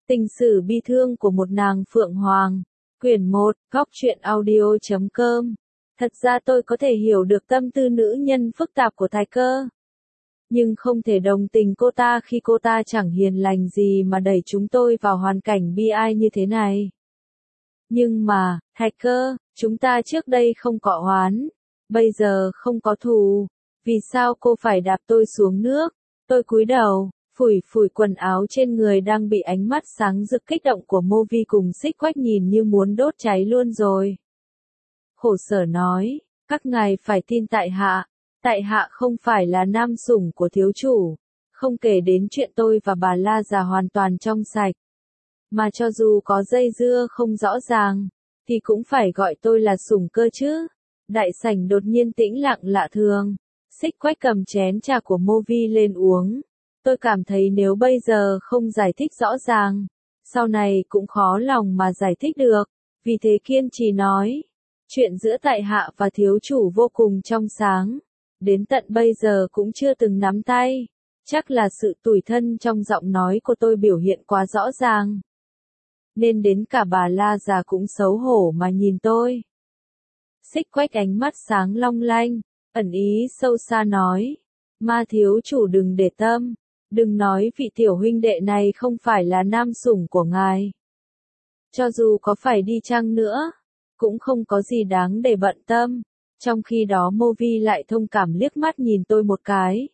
Tình sử bi thương của một nàng Phượng Hoàng. Quyển 1, Góc truyện audio.com. Thật ra tôi có thể hiểu được tâm tư nữ nhân phức tạp của Thái Cơ. Nhưng không thể đồng tình cô ta khi cô ta chẳng hiền lành gì mà đẩy chúng tôi vào hoàn cảnh bi ai như thế này. Nhưng mà, Thái Cơ, chúng ta trước đây không có oán, bây giờ không có thù. Vì sao cô phải đạp tôi xuống nước? Tôi cúi đầu, phủi phủi quần áo trên người đang bị ánh mắt sáng rực kích động của Mô Vi cùng Xích Quách nhìn như muốn đốt cháy luôn rồi. Khổ sở nói, các ngài phải tin tại hạ không phải là nam sủng của thiếu chủ, không kể đến chuyện tôi và bà La già hoàn toàn trong sạch. Mà cho dù có dây dưa không rõ ràng, thì cũng phải gọi tôi là sủng cơ chứ. Đại sảnh đột nhiên tĩnh lặng lạ thường. Xích Quách cầm chén trà của Mô Vi lên uống. Tôi cảm thấy nếu bây giờ không giải thích rõ ràng, sau này cũng khó lòng mà giải thích được. Vì thế kiên trì nói, chuyện giữa tại hạ và thiếu chủ vô cùng trong sáng. Đến tận bây giờ cũng chưa từng nắm tay. Chắc là sự tủi thân trong giọng nói của tôi biểu hiện quá rõ ràng. Nên đến cả bà La già cũng xấu hổ mà nhìn tôi. Xích Quách ánh mắt sáng long lanh, ẩn ý sâu xa nói. Ma thiếu chủ đừng để tâm. Đừng nói vị tiểu huynh đệ này không phải là nam sủng của ngài. Cho dù có phải đi chăng nữa, cũng không có gì đáng để bận tâm. Trong khi đó Mô Vi lại thông cảm liếc mắt nhìn tôi một cái.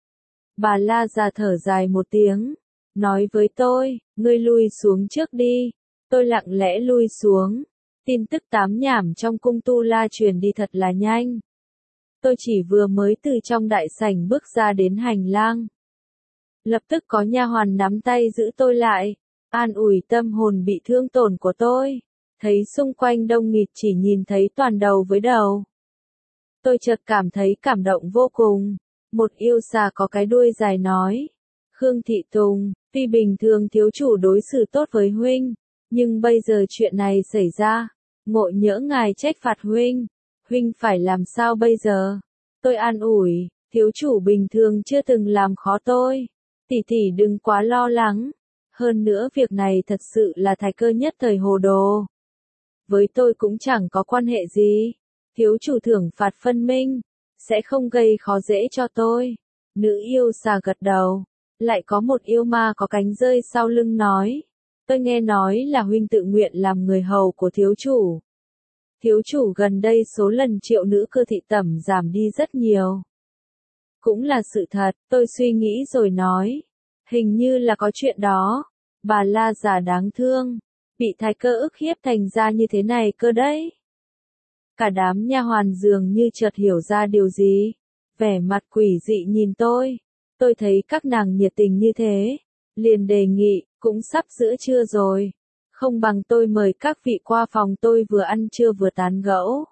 Bà La già thở dài một tiếng, nói với tôi, ngươi lui xuống trước đi. Tôi lặng lẽ lui xuống. Tin tức tám nhảm trong cung Tu La truyền đi thật là nhanh. Tôi chỉ vừa mới từ trong đại sảnh bước ra đến hành lang. Lập tức có nha hoàn nắm tay giữ tôi lại, an ủi tâm hồn bị thương tổn của tôi. Thấy xung quanh đông nghịt chỉ nhìn thấy toàn đầu với đầu. Tôi chợt cảm thấy cảm động vô cùng. Một yêu xà có cái đuôi dài nói. Khương Thị Tùng, tuy bình thường thiếu chủ đối xử tốt với huynh, nhưng bây giờ chuyện này xảy ra, ngộ nhỡ ngài trách phạt huynh. Huynh phải làm sao bây giờ? Tôi an ủi, thiếu chủ bình thường chưa từng làm khó tôi. Tỷ tỷ đừng quá lo lắng. Hơn nữa việc này thật sự là Thái Cơ nhất thời hồ đồ. Với tôi cũng chẳng có quan hệ gì. Thiếu chủ thưởng phạt phân minh, sẽ không gây khó dễ cho tôi. Nữ yêu xà gật đầu. Lại có một yêu ma có cánh rơi sau lưng nói. Tôi nghe nói là huynh tự nguyện làm người hầu của thiếu chủ. Thiếu chủ gần đây số lần triệu nữ cơ thị tẩm giảm đi rất nhiều. Cũng là sự thật, tôi suy nghĩ rồi nói. Hình như là có chuyện đó. Bà La già đáng thương, bị Thái Cơ ức hiếp thành ra như thế này cơ đấy. Cả đám nha hoàn dường như chợt hiểu ra điều gì. Vẻ mặt quỷ dị nhìn tôi. Tôi thấy các nàng nhiệt tình như thế. Liền đề nghị, cũng sắp giữa trưa rồi. Không bằng tôi mời các vị qua phòng tôi vừa ăn trưa vừa tán gẫu.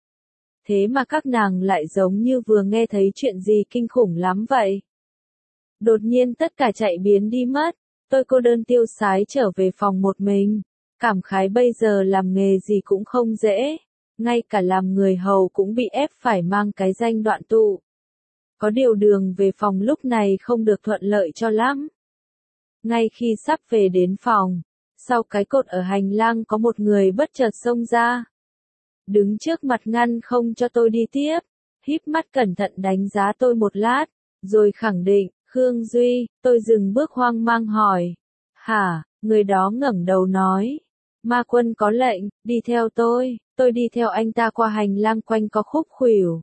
Thế mà các nàng lại giống như vừa nghe thấy chuyện gì kinh khủng lắm vậy. Đột nhiên tất cả chạy biến đi mất, tôi cô đơn tiêu sái trở về phòng một mình. Cảm khái bây giờ làm nghề gì cũng không dễ, ngay cả làm người hầu cũng bị ép phải mang cái danh đoạn tụ. Có điều đường về phòng lúc này không được thuận lợi cho lắm. Ngay khi sắp về đến phòng, sau cái cột ở hành lang có một người bất chợt xông ra. Đứng trước mặt ngăn không cho tôi đi tiếp, híp mắt cẩn thận đánh giá tôi một lát, rồi khẳng định, Khương Duy. Tôi dừng bước hoang mang hỏi. Hả? Người đó ngẩng đầu nói. Ma quân có lệnh, đi theo tôi đi theo anh ta qua hành lang quanh có khúc khuỷu.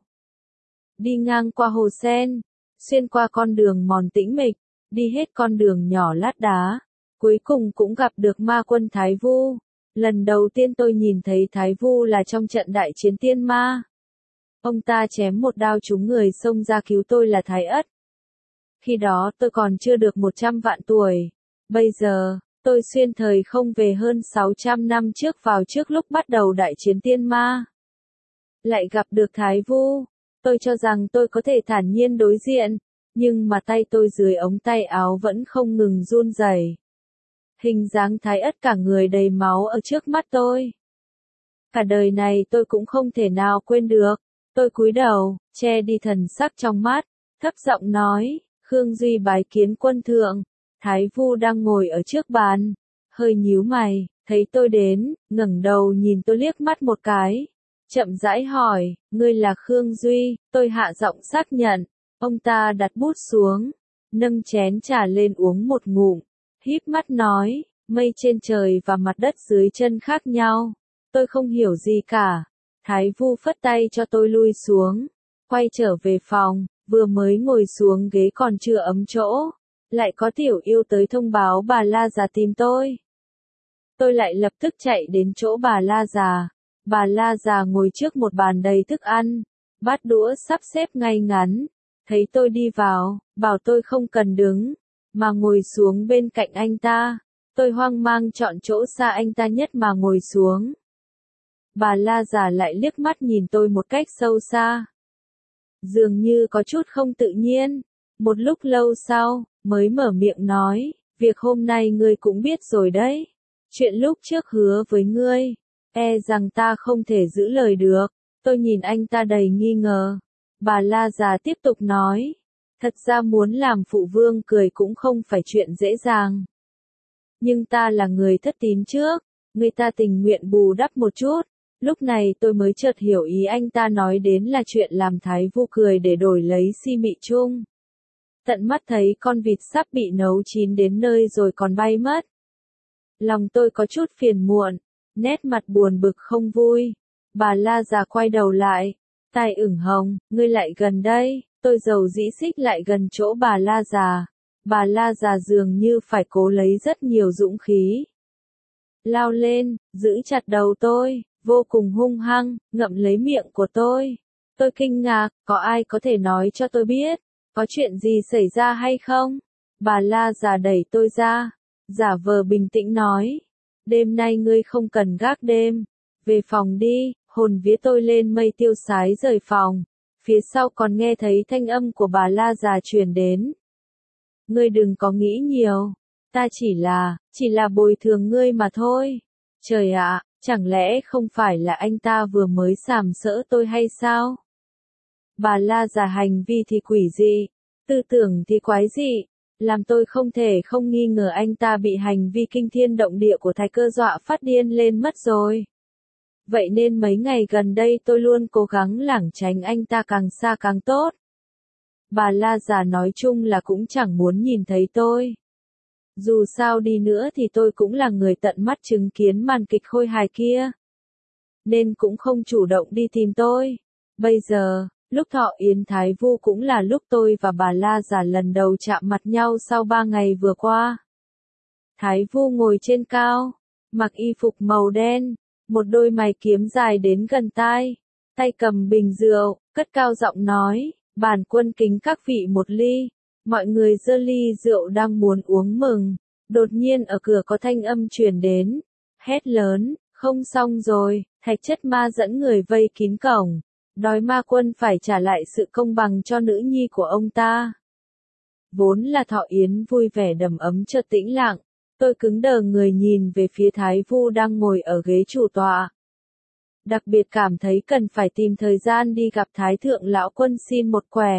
Đi ngang qua hồ sen, xuyên qua con đường mòn tĩnh mịch, đi hết con đường nhỏ lát đá. Cuối cùng cũng gặp được ma quân Thái Vu. Lần đầu tiên tôi nhìn thấy Thái Vu là trong trận đại chiến tiên ma. Ông ta chém một đao trúng người xông ra cứu tôi là Thái Ất. Khi đó tôi còn chưa được 100 vạn tuổi. Bây giờ, tôi xuyên thời không về hơn 600 năm trước vào trước lúc bắt đầu đại chiến tiên ma. Lại gặp được Thái Vu. Tôi cho rằng tôi có thể thản nhiên đối diện, nhưng mà tay tôi dưới ống tay áo vẫn không ngừng run rẩy. Hình dáng Thái Ất cả người đầy máu ở trước mắt tôi. Cả đời này tôi cũng không thể nào quên được. Tôi cúi đầu, che đi thần sắc trong mắt, thấp giọng nói, Khương Duy bái kiến quân thượng. Thái Vu đang ngồi ở trước bàn, hơi nhíu mày, thấy tôi đến, ngẩng đầu nhìn tôi liếc mắt một cái. Chậm rãi hỏi, ngươi là Khương Duy, tôi hạ giọng xác nhận. Ông ta đặt bút xuống, nâng chén trà lên uống một ngụm, híp mắt nói, mây trên trời và mặt đất dưới chân khác nhau. Tôi không hiểu gì cả. Thái Vu phất tay cho tôi lui xuống, quay trở về phòng, vừa mới ngồi xuống ghế còn chưa ấm chỗ. Lại có tiểu yêu tới thông báo bà La già tìm tôi. Tôi lại lập tức chạy đến chỗ bà La già. Bà La già ngồi trước một bàn đầy thức ăn, bát đũa sắp xếp ngay ngắn. Thấy tôi đi vào, bảo tôi không cần đứng, mà ngồi xuống bên cạnh anh ta. Tôi hoang mang chọn chỗ xa anh ta nhất mà ngồi xuống. Bà La già lại liếc mắt nhìn tôi một cách sâu xa. Dường như có chút không tự nhiên. Một lúc lâu sau, mới mở miệng nói, việc hôm nay ngươi cũng biết rồi đấy. Chuyện lúc trước hứa với ngươi, e rằng ta không thể giữ lời được. Tôi nhìn anh ta đầy nghi ngờ. Bà La già tiếp tục nói, thật ra muốn làm phụ vương cười cũng không phải chuyện dễ dàng. Nhưng ta là người thất tín trước, người ta tình nguyện bù đắp một chút. Lúc này tôi mới chợt hiểu ý anh ta nói đến là chuyện làm Thái Vu cười để đổi lấy Si Mị Trung. Tận mắt thấy con vịt sắp bị nấu chín đến nơi rồi còn bay mất. Lòng tôi có chút phiền muộn, nét mặt buồn bực không vui. Bà La già quay đầu lại, tai ửng hồng, ngươi lại gần đây. Tôi dầu dĩ xích lại gần chỗ bà La già. Bà La già dường như phải cố lấy rất nhiều dũng khí. Lao lên, giữ chặt đầu tôi, vô cùng hung hăng, ngậm lấy miệng của tôi. Tôi kinh ngạc, có ai có thể nói cho tôi biết, có chuyện gì xảy ra hay không? Bà La già đẩy tôi ra, giả vờ bình tĩnh nói, đêm nay ngươi không cần gác đêm, về phòng đi. Hồn vía tôi lên mây tiêu sái rời phòng, phía sau còn nghe thấy thanh âm của bà La già truyền đến. Ngươi đừng có nghĩ nhiều, ta chỉ là bồi thường ngươi mà thôi. Trời ạ, chẳng lẽ không phải là anh ta vừa mới sàm sỡ tôi hay sao? Bà La già hành vi thì quỷ dị, tư tưởng thì quái dị, làm tôi không thể không nghi ngờ anh ta bị hành vi kinh thiên động địa của Thái Cơ dọa phát điên lên mất rồi. Vậy nên mấy ngày gần đây tôi luôn cố gắng lảng tránh anh ta càng xa càng tốt. Bà La già nói chung là cũng chẳng muốn nhìn thấy tôi. Dù sao đi nữa thì tôi cũng là người tận mắt chứng kiến màn kịch khôi hài kia. Nên cũng không chủ động đi tìm tôi. Bây giờ, lúc thọ yến Thái Vu cũng là lúc tôi và bà La già lần đầu chạm mặt nhau sau 3 ngày vừa qua. Thái Vu ngồi trên cao, mặc y phục màu đen, một đôi mày kiếm dài đến gần tai, tay cầm bình rượu, cất cao giọng nói, bản quân kính các vị một ly. Mọi người giơ ly rượu đang muốn uống mừng, đột nhiên ở cửa có thanh âm truyền đến, hét lớn, không xong rồi. Thạch Chất Ma dẫn người vây kín cổng, đòi Ma Quân phải trả lại sự công bằng cho nữ nhi của ông ta. Vốn là thọ yến vui vẻ đầm ấm chợt tĩnh lặng, tôi cứng đờ người nhìn về phía Thái Vu đang ngồi ở ghế chủ tọa. Đặc biệt cảm thấy cần phải tìm thời gian đi gặp Thái Thượng Lão Quân xin một quẻ.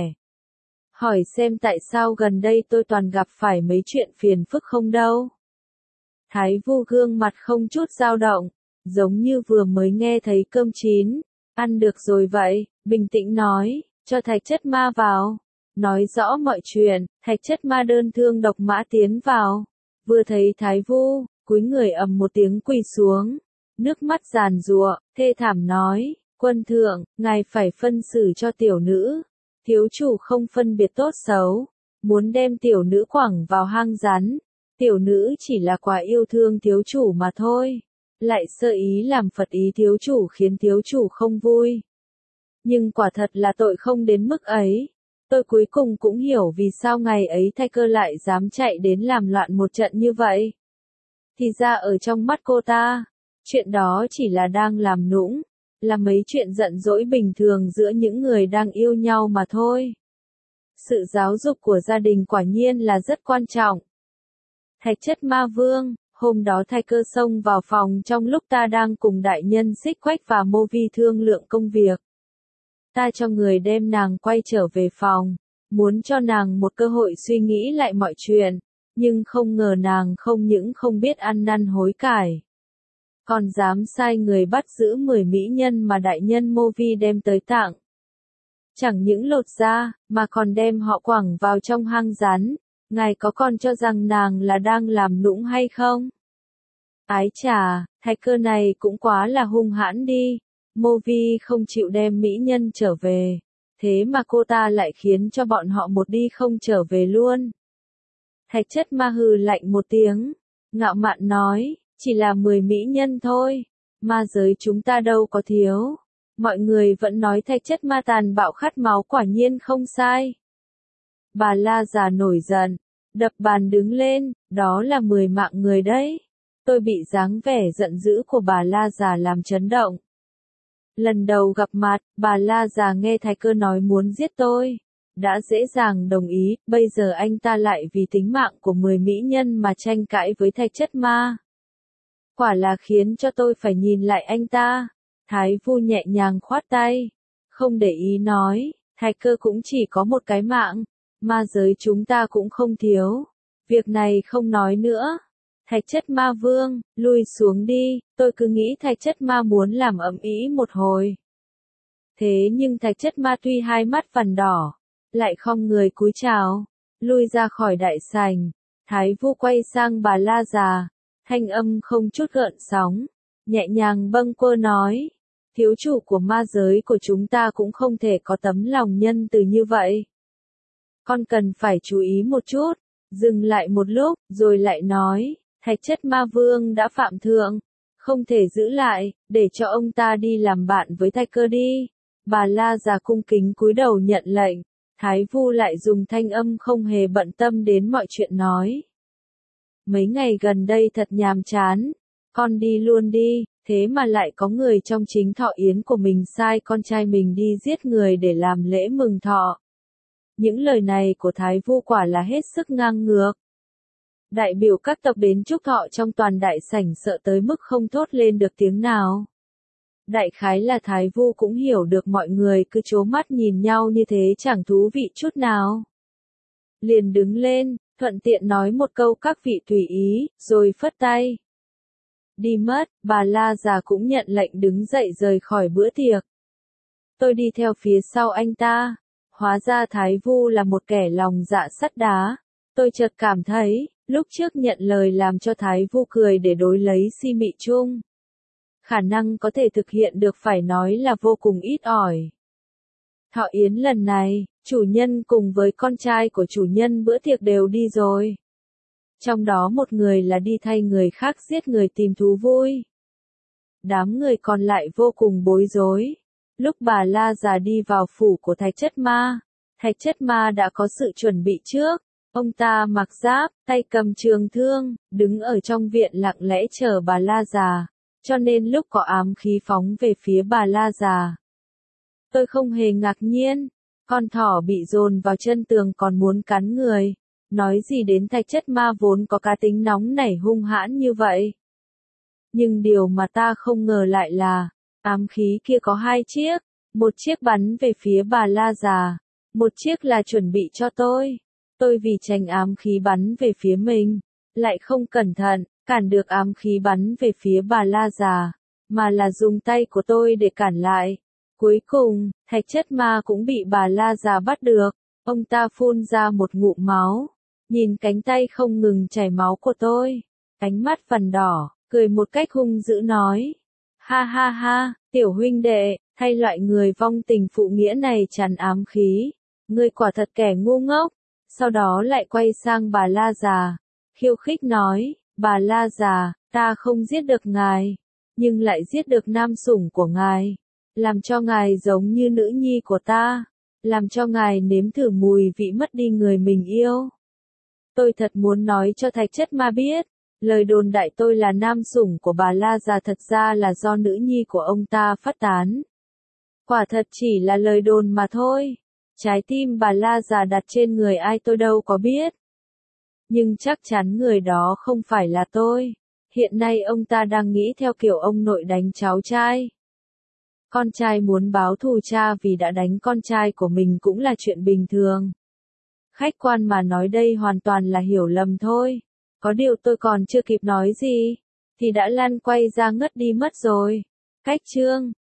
Hỏi xem tại sao gần đây tôi toàn gặp phải mấy chuyện phiền phức không đâu. Thái Vu gương mặt không chút dao động, giống như vừa mới nghe thấy cơm chín, ăn được rồi vậy, bình tĩnh nói, cho Thạch Chất Ma vào. Nói rõ mọi chuyện, Thạch Chất Ma đơn thương độc mã tiến vào. Vừa thấy Thái Vu, cúi người ầm một tiếng quỳ xuống, nước mắt giàn giụa, thê thảm nói, quân thượng, ngài phải phân xử cho tiểu nữ. Thiếu chủ không phân biệt tốt xấu, muốn đem tiểu nữ quẳng vào hang rắn. Tiểu nữ chỉ là quá yêu thương thiếu chủ mà thôi. Lại sơ ý làm phật ý thiếu chủ khiến thiếu chủ không vui. Nhưng quả thật là tội không đến mức ấy. Tôi cuối cùng cũng hiểu vì sao ngày ấy Thái Cơ lại dám chạy đến làm loạn một trận như vậy. Thì ra ở trong mắt cô ta, chuyện đó chỉ là đang làm nũng, là mấy chuyện giận dỗi bình thường giữa những người đang yêu nhau mà thôi. Sự giáo dục của gia đình quả nhiên là rất quan trọng. Thạch Chất Ma Vương, hôm đó Thái Cơ xông vào phòng trong lúc ta đang cùng đại nhân Xích Quách và Mô Vi thương lượng công việc. Ta cho người đem nàng quay trở về phòng, muốn cho nàng một cơ hội suy nghĩ lại mọi chuyện. Nhưng không ngờ nàng không những không biết ăn năn hối cải, còn dám sai người bắt giữ 10 mỹ nhân mà đại nhân Mô Vi đem tới tặng. Chẳng những lột da, mà còn đem họ quẳng vào trong hang rắn. Ngài có còn cho rằng nàng là đang làm nũng hay không? Ái chà, thạch cơ này cũng quá là hung hãn đi. Mô Vi không chịu đem mỹ nhân trở về. Thế mà cô ta lại khiến cho bọn họ một đi không trở về luôn. Thạch Chất Ma hừ lạnh một tiếng, ngạo mạn nói, chỉ là 10 mỹ nhân thôi. Ma giới chúng ta đâu có thiếu. Mọi người vẫn nói Thạch Chất Ma tàn bạo khát máu, quả nhiên không sai. Bà La già nổi giận, đập bàn đứng lên, đó là 10 mạng người đấy. Tôi bị dáng vẻ giận dữ của bà La già làm chấn động. Lần đầu gặp mặt, bà La già nghe Thái Cơ nói muốn giết tôi, đã dễ dàng đồng ý, bây giờ anh ta lại vì tính mạng của 10 mỹ nhân mà tranh cãi với Thạch Chất Ma. Quả là khiến cho tôi phải nhìn lại anh ta. Thái Vu nhẹ nhàng khoát tay, không để ý nói, Thái Cơ cũng chỉ có một cái mạng, ma giới chúng ta cũng không thiếu. Việc này không nói nữa. Thạch Chất Ma vương, lui xuống đi, tôi cứ nghĩ Thạch Chất Ma muốn làm ầm ĩ một hồi. Thế nhưng Thạch Chất Ma tuy hai mắt vằn đỏ, lại khom người cúi chào, lui ra khỏi đại sảnh. Thái Vu quay sang bà La già, thanh âm không chút gợn sóng, nhẹ nhàng bâng quơ nói, thiếu chủ của ma giới của chúng ta cũng không thể có tấm lòng nhân từ như vậy. Con cần phải chú ý một chút. Dừng lại một lúc, rồi lại nói, Thạch Chất Ma vương đã phạm thượng, không thể giữ lại, để cho ông ta đi làm bạn với Thạch Cơ đi. Bà La già cung kính cúi đầu nhận lệnh. Thái Vu lại dùng thanh âm không hề bận tâm đến mọi chuyện nói. Mấy ngày gần đây thật nhàm chán, con đi luôn đi, thế mà lại có người trong chính thọ yến của mình sai con trai mình đi giết người để làm lễ mừng thọ. Những lời này của Thái Vu quả là hết sức ngang ngược. Đại biểu các tộc đến chúc thọ trong toàn đại sảnh sợ tới mức không thốt lên được tiếng nào. Đại khái là Thái Vu cũng hiểu được mọi người cứ trố mắt nhìn nhau như thế chẳng thú vị chút nào. Liền đứng lên, thuận tiện nói một câu các vị tùy ý, rồi phất tay. Đi mất, bà La già cũng nhận lệnh đứng dậy rời khỏi bữa tiệc. Tôi đi theo phía sau anh ta. Hóa ra Thái Vu là một kẻ lòng dạ sắt đá. Tôi chợt cảm thấy, lúc trước nhận lời làm cho Thái Vu cười để đối lấy Si Mị Trung. Khả năng có thể thực hiện được phải nói là vô cùng ít ỏi. Thọ yến lần này, chủ nhân cùng với con trai của chủ nhân bữa tiệc đều đi rồi. Trong đó một người là đi thay người khác giết người tìm thú vui. Đám người còn lại vô cùng bối rối. Lúc bà La già đi vào phủ của Thạch Chất Ma, Thạch Chất Ma đã có sự chuẩn bị trước. Ông ta mặc giáp, tay cầm trường thương, đứng ở trong viện lặng lẽ chờ bà La già, cho nên lúc có ám khí phóng về phía bà La già. Tôi không hề ngạc nhiên, con thỏ bị dồn vào chân tường còn muốn cắn người, nói gì đến Thạch Chất Ma vốn có cá tính nóng nảy hung hãn như vậy. Nhưng điều mà ta không ngờ lại là, ám khí kia có hai chiếc, một chiếc bắn về phía bà La già, một chiếc là chuẩn bị cho tôi. Tôi vì tránh ám khí bắn về phía mình, lại không cẩn thận, cản được ám khí bắn về phía bà La già, mà là dùng tay của tôi để cản lại. Cuối cùng, Thạch Chất Ma cũng bị bà La già bắt được, ông ta phun ra một ngụm máu, nhìn cánh tay không ngừng chảy máu của tôi, ánh mắt vằn đỏ, cười một cách hung dữ nói. Ha ha ha, tiểu huynh đệ, thay loại người vong tình phụ nghĩa này chắn ám khí, ngươi quả thật kẻ ngu ngốc. Sau đó lại quay sang bà La già, khiêu khích nói, bà La già, ta không giết được ngài, nhưng lại giết được nam sủng của ngài, làm cho ngài giống như nữ nhi của ta, làm cho ngài nếm thử mùi vị mất đi người mình yêu. Tôi thật muốn nói cho Thạch Chất Ma biết, lời đồn đại tôi là nam sủng của bà La già thật ra là do nữ nhi của ông ta phát tán. Quả thật chỉ là lời đồn mà thôi. Trái tim bà La già đặt trên người ai tôi đâu có biết. Nhưng chắc chắn người đó không phải là tôi. Hiện nay ông ta đang nghĩ theo kiểu ông nội đánh cháu trai. Con trai muốn báo thù cha vì đã đánh con trai của mình cũng là chuyện bình thường. Khách quan mà nói đây hoàn toàn là hiểu lầm thôi. Có điều tôi còn chưa kịp nói gì, thì đã lăn quay ra ngất đi mất rồi. Cách chương